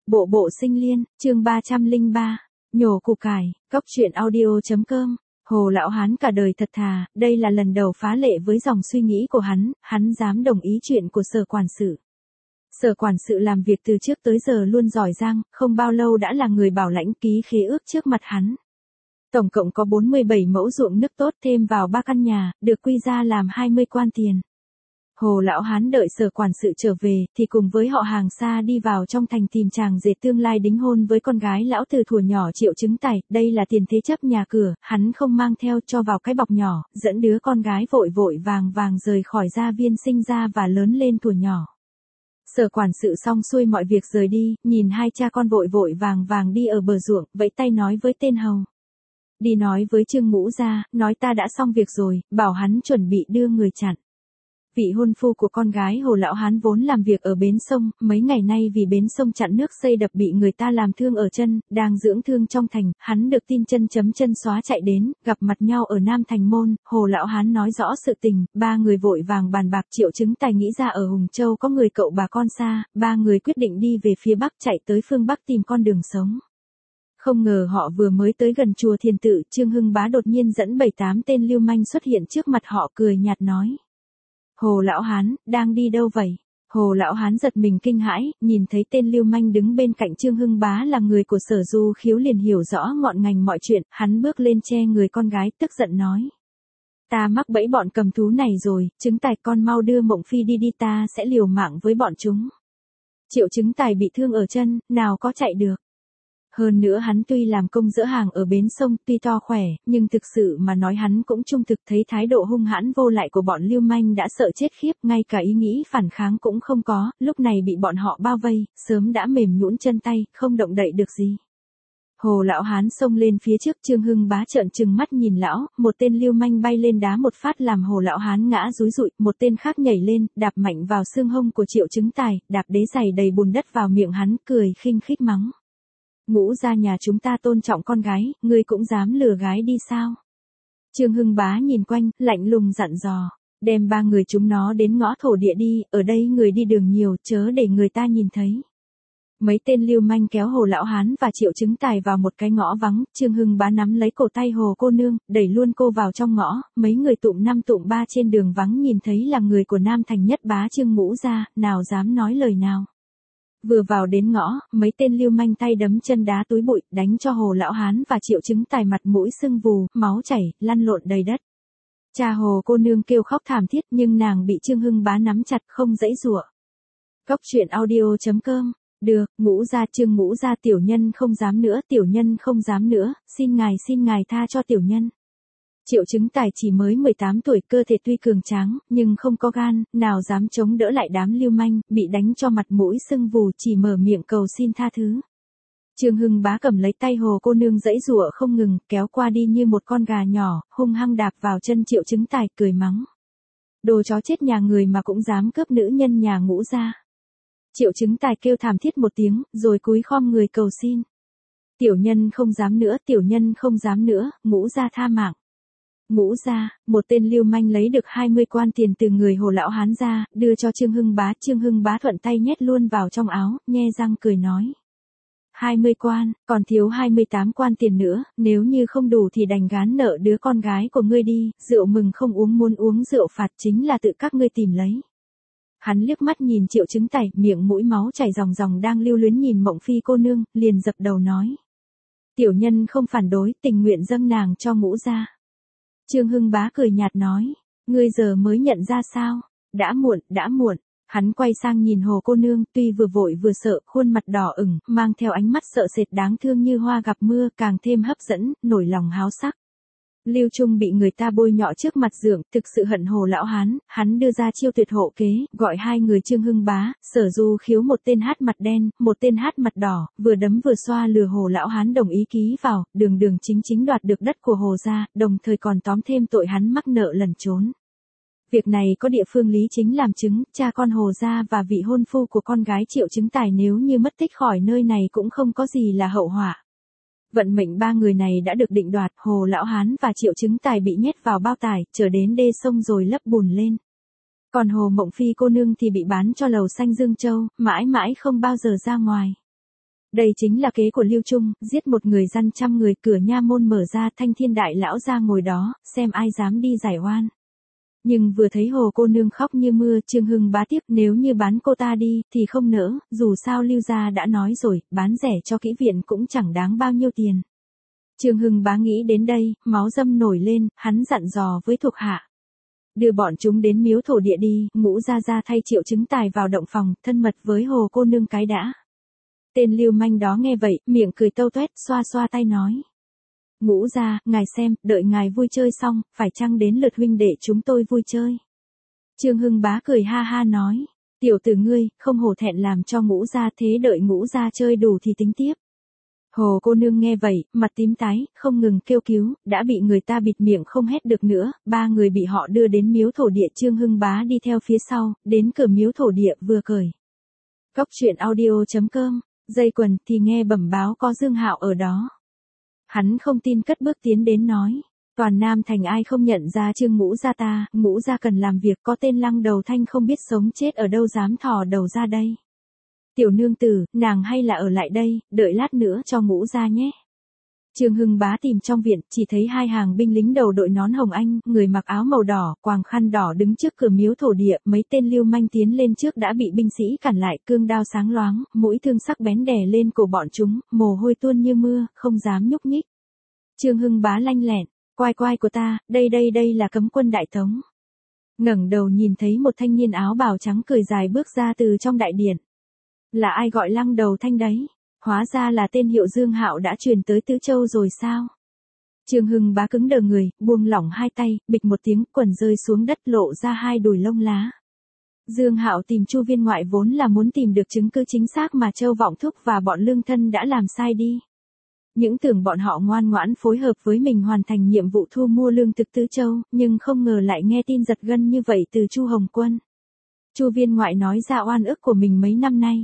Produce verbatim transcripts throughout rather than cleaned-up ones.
Bộ bộ sinh liên, chương ba trăm lẻ ba, nhổ củ cải, cóc truyện audio.com. Hồ lão hán cả đời thật thà, đây là lần đầu phá lệ với dòng suy nghĩ của hắn, hắn dám đồng ý chuyện của sở quản sự. Sở quản sự làm việc từ trước tới giờ luôn giỏi giang, không bao lâu đã là người bảo lãnh ký khế ước trước mặt hắn. Tổng cộng có bốn mươi bảy mẫu ruộng nước tốt thêm vào ba căn nhà, được quy ra làm hai mươi quan tiền. Hồ lão hán đợi sở quản sự trở về, thì cùng với họ hàng xa đi vào trong thành tìm chàng rể tương lai đính hôn với con gái lão từ thuở nhỏ Triệu Chứng Tài, đây là tiền thế chấp nhà cửa, hắn không mang theo cho vào cái bọc nhỏ, dẫn đứa con gái vội vội vàng vàng rời khỏi gia viên sinh ra và lớn lên thuở nhỏ. Sở quản sự xong xuôi mọi việc rời đi, nhìn hai cha con vội vội vàng vàng đi ở bờ ruộng, vẫy tay nói với tên hầu. Đi nói với Trương Ngũ gia, nói ta đã xong việc rồi, bảo hắn chuẩn bị đưa người chặn. Vị hôn phu của con gái Hồ lão hán vốn làm việc ở bến sông, mấy ngày nay vì bến sông chặn nước xây đập bị người ta làm thương ở chân, đang dưỡng thương trong thành, hắn được tin chân chấm chân xóa chạy đến, gặp mặt nhau ở Nam Thành Môn, Hồ lão hán nói rõ sự tình, ba người vội vàng bàn bạc. Triệu Chứng Tài nghĩ ra ở Hùng Châu có người cậu bà con xa, ba người quyết định đi về phía Bắc chạy tới phương Bắc tìm con đường sống. Không ngờ họ vừa mới tới gần chùa Thiền Tự, Trương Hưng Bá đột nhiên dẫn bảy tám tên lưu manh xuất hiện trước mặt họ, cười nhạt nói. Hồ lão hán, đang đi đâu vậy? Hồ lão hán giật mình kinh hãi, nhìn thấy tên lưu manh đứng bên cạnh Trương Hưng Bá là người của Sở Du Khiếu liền hiểu rõ ngọn ngành mọi chuyện, hắn bước lên che người con gái, tức giận nói. Ta mắc bẫy bọn cầm thú này rồi, Chứng Tài con mau đưa Mộng Phi đi đi, ta sẽ liều mạng với bọn chúng. Triệu Chứng Tài bị thương ở chân, nào có chạy được. Hơn nữa hắn tuy làm công dỡ hàng ở bến sông, tuy to khỏe, nhưng thực sự mà nói hắn cũng trung thực, thấy thái độ hung hãn vô lại của bọn lưu manh đã sợ chết khiếp, ngay cả ý nghĩ phản kháng cũng không có, lúc này bị bọn họ bao vây, sớm đã mềm nhũn chân tay, không động đậy được gì. Hồ lão hán xông lên phía trước, Trương Hưng Bá trợn trừng mắt nhìn lão, một tên lưu manh bay lên đá một phát làm Hồ lão hán ngã rúi rụi, một tên khác nhảy lên, đạp mạnh vào xương hông của Triệu Chứng Tài, đạp đế giày đầy bùn đất vào miệng hắn, cười khinh khích mắng. Ngũ gia nhà chúng ta tôn trọng con gái, ngươi cũng dám lừa gái đi sao? Trương Hưng Bá nhìn quanh, lạnh lùng dặn dò, đem ba người chúng nó đến ngõ thổ địa đi, ở đây người đi đường nhiều, chớ để người ta nhìn thấy. Mấy tên lưu manh kéo Hồ lão hán và Triệu Chứng Tài vào một cái ngõ vắng, Trương Hưng Bá nắm lấy cổ tay Hồ cô nương, đẩy luôn cô vào trong ngõ, mấy người tụm năm tụm ba trên đường vắng nhìn thấy là người của Nam Thành Nhất Bá Trương Ngũ gia, nào dám nói lời nào. Vừa vào đến ngõ, mấy tên lưu manh tay đấm chân đá túi bụi, đánh cho Hồ lão hán và Triệu Chứng Tài mặt mũi sưng vù, máu chảy, lăn lộn đầy đất. Cha Hồ cô nương kêu khóc thảm thiết, nhưng nàng bị Trương Hưng Bá nắm chặt không giãy giụa. Cóc truyện audio.com. Được, Ngũ gia, Trương Ngũ gia, tiểu nhân không dám nữa, tiểu nhân không dám nữa, xin ngài xin ngài tha cho tiểu nhân. Triệu Chứng Tài chỉ mới mười tám tuổi, cơ thể tuy cường tráng, nhưng không có gan, nào dám chống đỡ lại đám lưu manh, bị đánh cho mặt mũi sưng vù, chỉ mở miệng cầu xin tha thứ. Trương Hưng Bá cầm lấy tay Hồ cô nương giãy giụa không ngừng, kéo qua đi như một con gà nhỏ, hung hăng đạp vào chân Triệu Chứng Tài, cười mắng. Đồ chó chết nhà người mà cũng dám cướp nữ nhân nhà Ngũ gia. Triệu Chứng Tài kêu thảm thiết một tiếng, rồi cúi khom người cầu xin. Tiểu nhân không dám nữa, tiểu nhân không dám nữa, Ngũ gia tha mạng. Ngũ gia, một tên lưu manh lấy được hai mươi quan tiền từ người Hồ lão hán ra, đưa cho Trương Hưng Bá, Trương Hưng Bá thuận tay nhét luôn vào trong áo, nhe răng cười nói. hai mươi quan, còn thiếu hai mươi tám quan tiền nữa, nếu như không đủ thì đành gán nợ đứa con gái của ngươi đi, rượu mừng không uống, muốn uống rượu phạt chính là tự các ngươi tìm lấy. Hắn liếc mắt nhìn Triệu Chứng Tài, miệng mũi máu chảy ròng ròng đang lưu luyến nhìn Mộng Phi cô nương, liền dập đầu nói. Tiểu nhân không phản đối, tình nguyện dâng nàng cho Ngũ gia. Trương Hưng Bá cười nhạt nói, ngươi giờ mới nhận ra sao, đã muộn, đã muộn. Hắn quay sang nhìn Hồ cô nương, tuy vừa vội vừa sợ, khuôn mặt đỏ ửng, mang theo ánh mắt sợ sệt đáng thương như hoa gặp mưa, càng thêm hấp dẫn, nổi lòng háo sắc. Lưu Trung bị người ta bôi nhọ trước mặt dượng, thực sự hận Hồ lão hán, hắn đưa ra chiêu tuyệt hộ kế, gọi hai người Trương Hưng Bá, Sở Du Khiếu, một tên hát mặt đen, một tên hát mặt đỏ, vừa đấm vừa xoa lừa Hồ lão hán đồng ý ký vào, đường đường chính chính đoạt được đất của Hồ gia, đồng thời còn tóm thêm tội hắn mắc nợ lẩn trốn. Việc này có địa phương lý chính làm chứng, cha con Hồ gia và vị hôn phu của con gái Triệu Chứng Tài nếu như mất tích khỏi nơi này cũng không có gì là hậu họa. Vận mệnh ba người này đã được định đoạt, Hồ lão hán và Triệu Chứng Tài bị nhét vào bao tải, chở đến đê sông rồi lấp bùn lên. Còn Hồ Mộng Phi cô nương thì bị bán cho lầu xanh Dương Châu, mãi mãi không bao giờ ra ngoài. Đây chính là kế của Lưu Trung, giết một người dân trăm người, cửa nha môn mở ra, Thanh Thiên đại lão ra ngồi đó, xem ai dám đi giải oan. Nhưng vừa thấy Hồ cô nương khóc như mưa, Trương Hưng Bá tiếp, nếu như bán cô ta đi, thì không nỡ, dù sao Lưu gia đã nói rồi, bán rẻ cho kỹ viện cũng chẳng đáng bao nhiêu tiền. Trương Hưng Bá nghĩ đến đây, máu dâm nổi lên, hắn dặn dò với thuộc hạ. Đưa bọn chúng đến miếu thổ địa đi, Ngũ gia gia thay Triệu Chứng Tài vào động phòng, thân mật với Hồ cô nương cái đã. Tên lưu manh đó nghe vậy, miệng cười tâu tuét, xoa xoa tay nói. Ngũ gia, ngài xem, đợi ngài vui chơi xong, phải chăng đến lượt huynh đệ chúng tôi vui chơi. Trương Hưng Bá cười ha ha nói, tiểu tử ngươi, không hổ thẹn làm cho Ngũ gia, thế đợi Ngũ gia chơi đủ thì tính tiếp. Hồ cô nương nghe vậy, mặt tím tái, không ngừng kêu cứu, đã bị người ta bịt miệng không hét được nữa, ba người bị họ đưa đến miếu thổ địa, Trương Hưng Bá đi theo phía sau, đến cửa miếu thổ địa vừa cởi. Cóc truyện audio chấm com, dây quần thì nghe bẩm báo có Dương Hạo ở đó. Hắn không tin cất bước tiến đến nói, toàn Nam Thành ai không nhận ra Trương Ngũ gia ta, Ngũ gia cần làm việc, có tên Lăng Đầu Thanh không biết sống chết ở đâu dám thò đầu ra đây. Tiểu nương tử, nàng hay là ở lại đây, đợi lát nữa cho Ngũ gia nhé. Trương Hưng Bá tìm trong viện, chỉ thấy hai hàng binh lính đầu đội nón hồng anh, người mặc áo màu đỏ, quàng khăn đỏ đứng trước cửa miếu thổ địa, mấy tên lưu manh tiến lên trước đã bị binh sĩ cản lại, cương đao sáng loáng, mũi thương sắc bén đè lên cổ bọn chúng, mồ hôi tuôn như mưa, không dám nhúc nhích. Trương Hưng Bá lanh lẹn, quai quai của ta, đây đây đây là cấm quân đại tống. Ngẩng đầu nhìn thấy một thanh niên áo bào trắng cười dài bước ra từ trong đại điện. Là ai gọi Lăng Đầu Thanh đấy? Hóa ra là tên hiệu Dương Hạo đã truyền tới Tứ Châu rồi sao? Trương Hưng Bá cứng đờ người, buông lỏng hai tay, bịch một tiếng, quần rơi xuống đất lộ ra hai đùi lông lá. Dương Hạo tìm Chu Viên Ngoại vốn là muốn tìm được chứng cứ chính xác mà Châu Vọng Thúc và bọn lương thân đã làm sai đi. Những tưởng bọn họ ngoan ngoãn phối hợp với mình hoàn thành nhiệm vụ thu mua lương thực Tứ Châu, nhưng không ngờ lại nghe tin giật gân như vậy từ Chu Hồng Quân. Chu Viên Ngoại nói ra oan ức của mình mấy năm nay.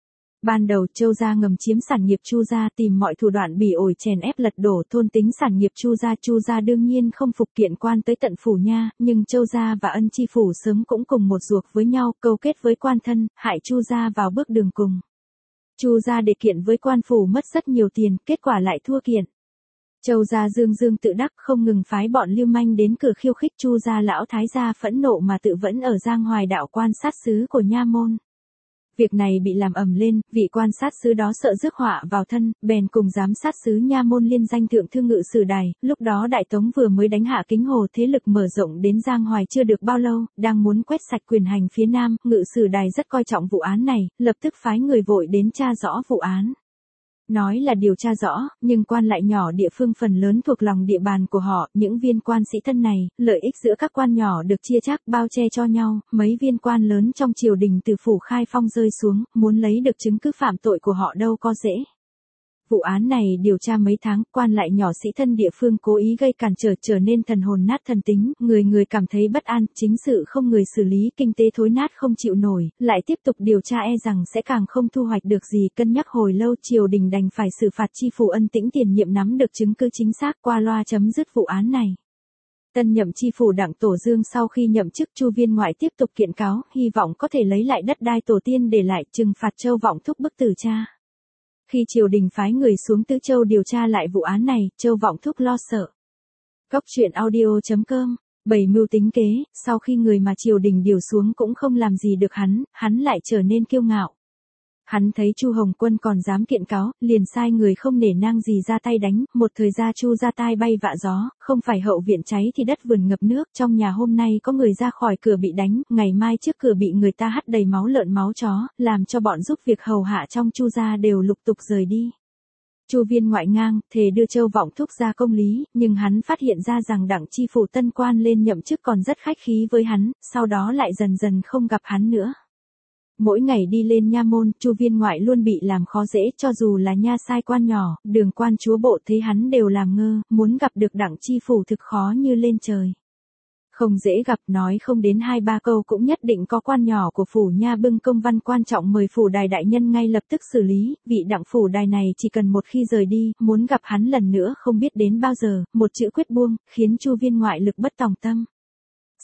Ban đầu Châu gia ngầm chiếm sản nghiệp Chu gia, tìm mọi thủ đoạn bỉ ổi chèn ép lật đổ thôn tính sản nghiệp Chu gia. Chu gia đương nhiên không phục kiện quan tới tận phủ nha, nhưng Châu gia và Ân Chi phủ sớm cũng cùng một ruột với nhau, câu kết với quan thân, hại Chu gia vào bước đường cùng. Chu gia để kiện với quan phủ mất rất nhiều tiền, kết quả lại thua kiện. Châu gia dương dương tự đắc, không ngừng phái bọn lưu manh đến cửa khiêu khích Chu gia. Lão thái gia phẫn nộ mà tự vẫn ở Giang Hoài đạo quan sát sứ của nha môn. Việc này bị làm ầm lên, vị quan sát sứ đó sợ rước họa vào thân, bèn cùng giám sát sứ nha môn liên danh thượng thư ngự sử đài. Lúc đó Đại Tống vừa mới đánh hạ Kính Hồ, thế lực mở rộng đến Giang Hoài chưa được bao lâu, đang muốn quét sạch quyền hành phía Nam, ngự sử đài rất coi trọng vụ án này, lập tức phái người vội đến tra rõ vụ án. Nói là điều tra rõ, nhưng quan lại nhỏ địa phương phần lớn thuộc lòng địa bàn của họ, những viên quan sĩ thân này, lợi ích giữa các quan nhỏ được chia chác bao che cho nhau, mấy viên quan lớn trong triều đình từ phủ Khai Phong rơi xuống, muốn lấy được chứng cứ phạm tội của họ đâu có dễ. Vụ án này điều tra mấy tháng, quan lại nhỏ sĩ thân địa phương cố ý gây cản trở trở nên thần hồn nát thần tính, người người cảm thấy bất an, chính sự không người xử lý, kinh tế thối nát không chịu nổi, lại tiếp tục điều tra e rằng sẽ càng không thu hoạch được gì, cân nhắc hồi lâu triều đình đành phải xử phạt Chi phủ Ân Tĩnh tiền nhiệm nắm được chứng cứ chính xác qua loa chấm dứt vụ án này. Tân nhậm chi phủ Đặng Tổ Dương sau khi nhậm chức Chu Viên Ngoại tiếp tục kiện cáo, hy vọng có thể lấy lại đất đai tổ tiên để lại, trừng phạt Châu Vọng Thúc bức tử cha. Khi triều đình phái người xuống Tứ Châu điều tra lại vụ án này, Châu Vọng Thúc lo sợ. Cóc truyện audio chấm com, bày mưu tính kế, sau khi người mà triều đình điều xuống cũng không làm gì được hắn, hắn lại trở nên kiêu ngạo. Hắn thấy Chu Hồng Quân còn dám kiện cáo, liền sai người không nể nang gì ra tay đánh, một thời gian Chu gia tai bay vạ gió, không phải hậu viện cháy thì đất vườn ngập nước, trong nhà hôm nay có người ra khỏi cửa bị đánh, ngày mai trước cửa bị người ta hắt đầy máu lợn máu chó, làm cho bọn giúp việc hầu hạ trong Chu gia đều lục tục rời đi. Chu Viên Ngoại ngang, thề đưa Châu Vọng Thúc ra công lý, nhưng hắn phát hiện ra rằng Đặng chi phủ tân quan lên nhậm chức còn rất khách khí với hắn, sau đó lại dần dần không gặp hắn nữa. Mỗi ngày đi lên nha môn, Chu Viên Ngoại luôn bị làm khó dễ, cho dù là nha sai quan nhỏ, đường quan chúa bộ thấy hắn đều làm ngơ, muốn gặp được Đặng chi phủ thực khó như lên trời. Không dễ gặp, nói không đến hai ba câu cũng nhất định có quan nhỏ của phủ nha bưng công văn quan trọng mời phủ đài đại nhân ngay lập tức xử lý, vị Đặng phủ đài này chỉ cần một khi rời đi, muốn gặp hắn lần nữa không biết đến bao giờ, một chữ quyết buông, khiến Chu Viên Ngoại lực bất tòng tâm.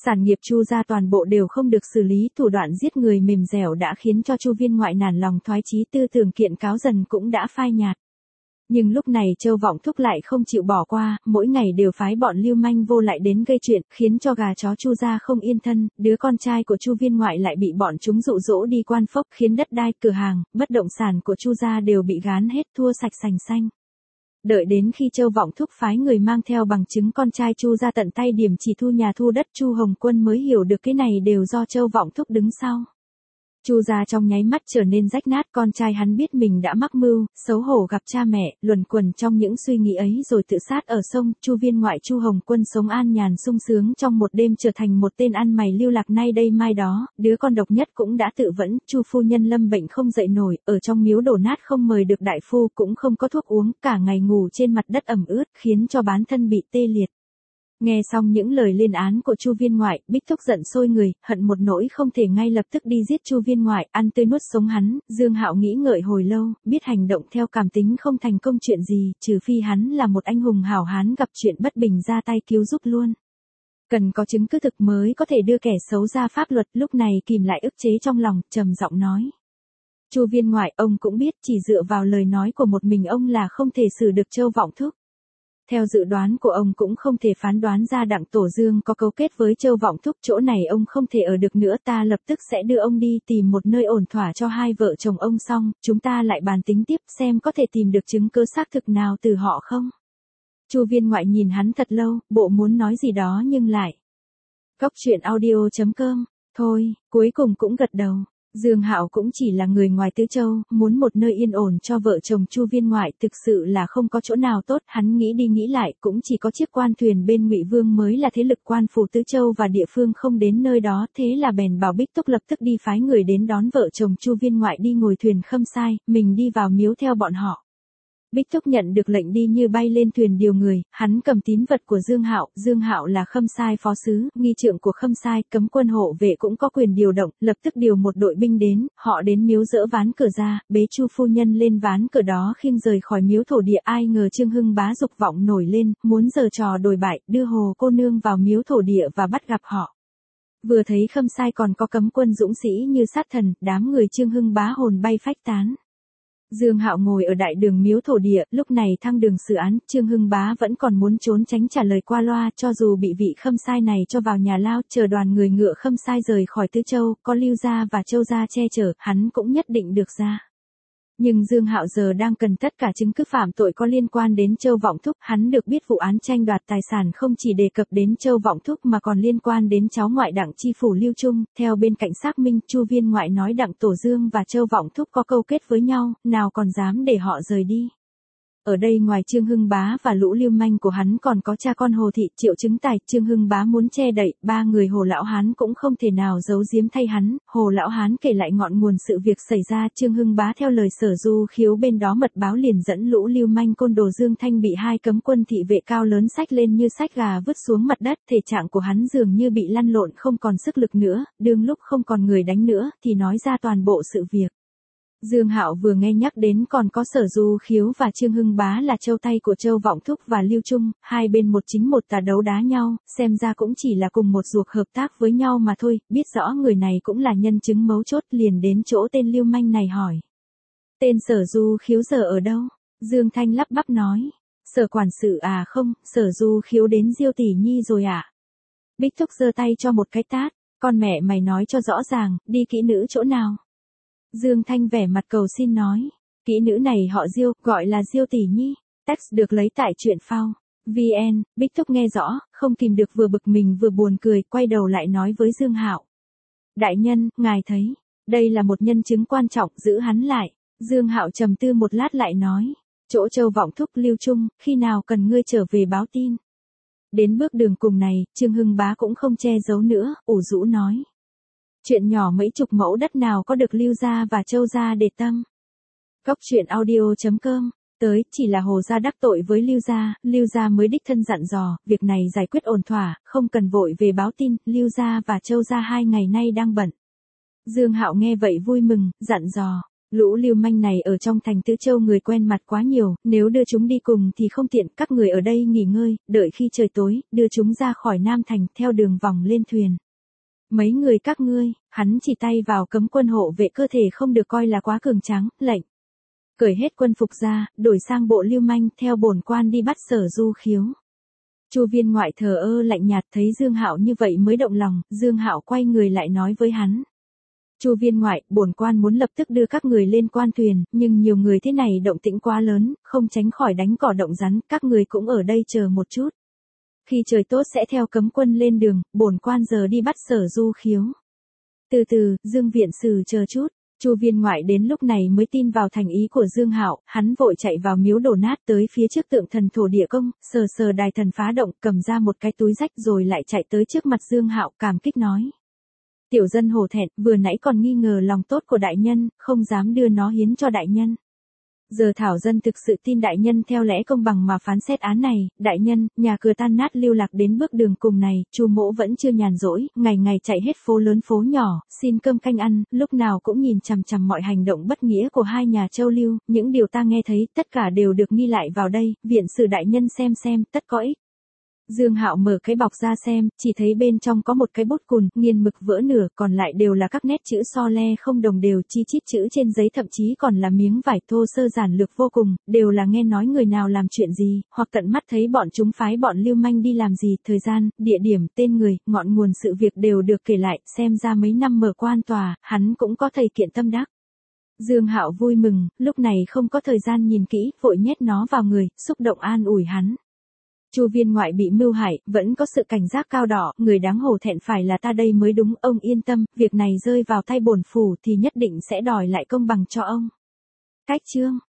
Sản nghiệp Chu gia toàn bộ đều không được xử lý, thủ đoạn giết người mềm dẻo đã khiến cho Chu Viên Ngoại nản lòng thoái chí, tư tưởng kiện cáo dần cũng đã phai nhạt. Nhưng lúc này Châu Vọng Thúc lại không chịu bỏ qua, mỗi ngày đều phái bọn lưu manh vô lại đến gây chuyện, khiến cho gà chó Chu gia không yên thân, đứa con trai của Chu Viên Ngoại lại bị bọn chúng dụ dỗ đi quan phốc, khiến đất đai, cửa hàng, bất động sản của Chu gia đều bị gán hết, thua sạch sành xanh. Đợi đến khi Châu Vọng Thúc phái người mang theo bằng chứng con trai Chu ra tận tay điểm chỉ thu nhà thu đất, Chu Hồng Quân mới hiểu được cái này đều do Châu Vọng Thúc đứng sau. Chu gia trong nháy mắt trở nên rách nát, con trai hắn biết mình đã mắc mưu, xấu hổ gặp cha mẹ, luẩn quẩn trong những suy nghĩ ấy rồi tự sát ở sông. Chu Viên Ngoại Chu Hồng Quân sống an nhàn sung sướng trong một đêm, trở thành một tên ăn mày lưu lạc nay đây mai đó, đứa con độc nhất cũng đã tự vẫn. Chu phu nhân lâm bệnh không dậy nổi, ở trong miếu đổ nát không mời được đại phu, cũng không có thuốc uống, cả ngày ngủ trên mặt đất ẩm ướt, khiến cho bán thân bị tê liệt. Nghe xong những lời lên án của Chu Viên Ngoại, Bích Thúc giận sôi người, hận một nỗi không thể ngay lập tức đi giết Chu Viên Ngoại, ăn tươi nuốt sống hắn. Dương Hạo nghĩ ngợi hồi lâu, biết hành động theo cảm tính không thành công chuyện gì, trừ phi hắn là một anh hùng hảo hán gặp chuyện bất bình ra tay cứu giúp luôn. Cần có chứng cứ thực mới có thể đưa kẻ xấu ra pháp luật. Lúc này kìm lại ức chế trong lòng, trầm giọng nói: Chu Viên Ngoại, ông cũng biết chỉ dựa vào lời nói của một mình ông là không thể xử được Châu Vọng Thúc. Theo dự đoán của ông cũng không thể phán đoán ra Đặng Tổ Dương có cấu kết với Châu Vọng Thúc, chỗ này ông không thể ở được nữa, ta lập tức sẽ đưa ông đi tìm một nơi ổn thỏa cho hai vợ chồng ông, xong chúng ta lại bàn tính tiếp xem có thể tìm được chứng cứ xác thực nào từ họ không. Chu Viên Ngoại nhìn hắn thật lâu, bộ muốn nói gì đó nhưng lại. Cóc truyện audio chấm com, thôi, cuối cùng cũng gật đầu. Dương Hạo cũng chỉ là người ngoài Tứ Châu, muốn một nơi yên ổn cho vợ chồng Chu Viên Ngoại thực sự là không có chỗ nào tốt, hắn nghĩ đi nghĩ lại cũng chỉ có chiếc quan thuyền bên Ngụy Vương mới là thế lực quan phủ Tứ Châu và địa phương không đến nơi đó, thế là bèn bảo Bích Túc lập tức đi phái người đến đón vợ chồng Chu Viên Ngoại đi ngồi thuyền Khâm Sai, mình đi vào miếu theo bọn họ. Bích Thúc nhận được lệnh đi như bay lên thuyền điều người, hắn cầm tín vật của Dương Hạo, Dương Hạo là Khâm Sai phó sứ, nghi trượng của Khâm Sai, cấm quân hộ vệ cũng có quyền điều động, lập tức điều một đội binh đến, họ đến miếu dỡ ván cửa ra, bế Chu phu nhân lên ván cửa đó khiêng rời khỏi miếu thổ địa. Ai ngờ Trương Hưng Bá dục vọng nổi lên, muốn giở trò đồi bại, đưa Hồ cô nương vào miếu thổ địa và bắt gặp họ. Vừa thấy Khâm Sai còn có cấm quân dũng sĩ như sát thần, đám người Trương Hưng Bá hồn bay phách tán. Dương Hạo ngồi ở đại đường miếu thổ địa, lúc này thăng đường xử án, Trương Hưng Bá vẫn còn muốn trốn tránh trả lời qua loa, cho dù bị vị Khâm Sai này cho vào nhà lao, chờ đoàn người ngựa Khâm Sai rời khỏi Tứ Châu, có Lưu gia và Châu gia che chở, hắn cũng nhất định được ra. Nhưng Dương Hạo giờ đang cần tất cả chứng cứ phạm tội có liên quan đến Châu Vọng Thúc, hắn được biết vụ án tranh đoạt tài sản không chỉ đề cập đến Châu Vọng Thúc mà còn liên quan đến cháu ngoại Đặng chi phủ Lưu Trung, theo bên cạnh xác minh, Chu Viên Ngoại nói Đặng Tổ Dương và Châu Vọng Thúc có câu kết với nhau, nào còn dám để họ rời đi. Ở đây ngoài Trương Hưng Bá và lũ lưu manh của hắn còn có cha con Hồ Thị, Triệu Chứng Tài. Trương Hưng Bá muốn che đậy, ba người Hồ Lão Hán cũng không thể nào giấu giếm thay hắn. Hồ Lão Hán kể lại ngọn nguồn sự việc xảy ra, Trương Hưng Bá theo lời Sở Du Khiếu bên đó mật báo liền dẫn lũ lưu manh côn đồ Dương Thanh bị hai cấm quân thị vệ cao lớn xách lên như xách gà vứt xuống mặt đất, thể trạng của hắn dường như bị lăn lộn không còn sức lực nữa, đương lúc không còn người đánh nữa thì nói ra toàn bộ sự việc. Dương Hạo vừa nghe nhắc đến còn có Sở Du Khiếu và Trương Hưng Bá là châu tay của Châu Vọng Thúc và Lưu Trung, hai bên một chính một tà đấu đá nhau, xem ra cũng chỉ là cùng một ruột hợp tác với nhau mà thôi, biết rõ người này cũng là nhân chứng mấu chốt liền đến chỗ tên lưu manh này hỏi. Tên Sở Du Khiếu giờ ở đâu? Dương Thanh lắp bắp nói. Sở quản sự à không, Sở Du Khiếu đến Diêu Tỷ Nhi rồi à? Bích Thúc giơ tay cho một cái tát, con mẹ mày nói cho rõ ràng, đi kỹ nữ chỗ nào? Dương Thanh vẻ mặt cầu xin nói, kỹ nữ này họ Diêu, gọi là Diêu Tỷ Nhi. Text được lấy tại truyện phao. vê en, Bích Thúc nghe rõ, không kìm được vừa bực mình vừa buồn cười, quay đầu lại nói với Dương Hạo. Đại nhân, ngài thấy, đây là một nhân chứng quan trọng, giữ hắn lại. Dương Hạo trầm tư một lát lại nói, chỗ Châu Vọng Thúc Lưu Trung, khi nào cần ngươi trở về báo tin. Đến bước đường cùng này, Trương Hưng Bá cũng không che giấu nữa, ủ rũ nói. Chuyện nhỏ mấy chục mẫu đất nào có được Lưu gia và Châu gia để tâm. Cóc truyện audio chấm com, tới, chỉ là Hồ gia đắc tội với Lưu gia, Lưu gia mới đích thân dặn dò, việc này giải quyết ổn thỏa, không cần vội về báo tin, Lưu gia và Châu gia hai ngày nay đang bận. Dương Hạo nghe vậy vui mừng, dặn dò, Lũ lưu manh này ở trong thành Tứ Châu người quen mặt quá nhiều, nếu đưa chúng đi cùng thì không tiện, các người ở đây nghỉ ngơi, đợi khi trời tối, đưa chúng ra khỏi Nam Thành, theo đường vòng lên thuyền. Mấy người các ngươi, hắn chỉ tay vào cấm quân hộ vệ cơ thể không được coi là quá cường tráng, lệnh. Cởi hết quân phục ra, đổi sang bộ lưu manh, theo bổn quan đi bắt Sở Du Khiếu. Chu Viên Ngoại thờ ơ lạnh nhạt, thấy Dương Hạo như vậy mới động lòng, Dương Hạo quay người lại nói với hắn. Chu Viên Ngoại, bổn quan muốn lập tức đưa các người lên quan thuyền, nhưng nhiều người thế này động tĩnh quá lớn, không tránh khỏi đánh cỏ động rắn, các người cũng ở đây chờ một chút. Khi trời tốt sẽ theo cấm quân lên đường, bổn quan giờ đi bắt Sở Du Khiếu. Từ từ, Dương viện sử chờ chút. Chu Viên Ngoại đến lúc này mới tin vào thành ý của Dương Hạo, hắn vội chạy vào miếu đổ nát tới phía trước tượng thần thổ địa công, sờ sờ đài thần phá động, cầm ra một cái túi rách rồi lại chạy tới trước mặt Dương Hạo, cảm kích nói. Tiểu dân hổ thẹn, vừa nãy còn nghi ngờ lòng tốt của đại nhân, không dám đưa nó hiến cho đại nhân. Giờ thảo dân thực sự tin đại nhân theo lẽ công bằng mà phán xét án này, đại nhân, nhà cửa tan nát lưu lạc đến bước đường cùng này, Chu mỗ vẫn chưa nhàn rỗi, ngày ngày chạy hết phố lớn phố nhỏ, xin cơm canh ăn, lúc nào cũng nhìn chằm chằm mọi hành động bất nghĩa của hai nhà Châu Lưu, những điều ta nghe thấy, tất cả đều được ghi lại vào đây, viện sử đại nhân xem xem, tất có ích. Dương Hạo mở cái bọc ra xem, chỉ thấy bên trong có một cái bút cùn, nghiền mực vỡ nửa, còn lại đều là các nét chữ so le không đồng đều, chi chít chữ trên giấy thậm chí còn là miếng vải thô sơ giản lược vô cùng, đều là nghe nói người nào làm chuyện gì, hoặc tận mắt thấy bọn chúng phái bọn lưu manh đi làm gì, thời gian, địa điểm, tên người, ngọn nguồn sự việc đều được kể lại, xem ra mấy năm mở quan tòa, hắn cũng có thầy kiện tâm đắc. Dương Hạo vui mừng, lúc này không có thời gian nhìn kỹ, vội nhét nó vào người, xúc động an ủi hắn. Chu Viên Ngoại bị mưu hại, vẫn có sự cảnh giác cao đỏ, người đáng hổ thẹn phải là ta đây mới đúng, ông yên tâm, việc này rơi vào tay bổn phủ thì nhất định sẽ đòi lại công bằng cho ông. Cách chương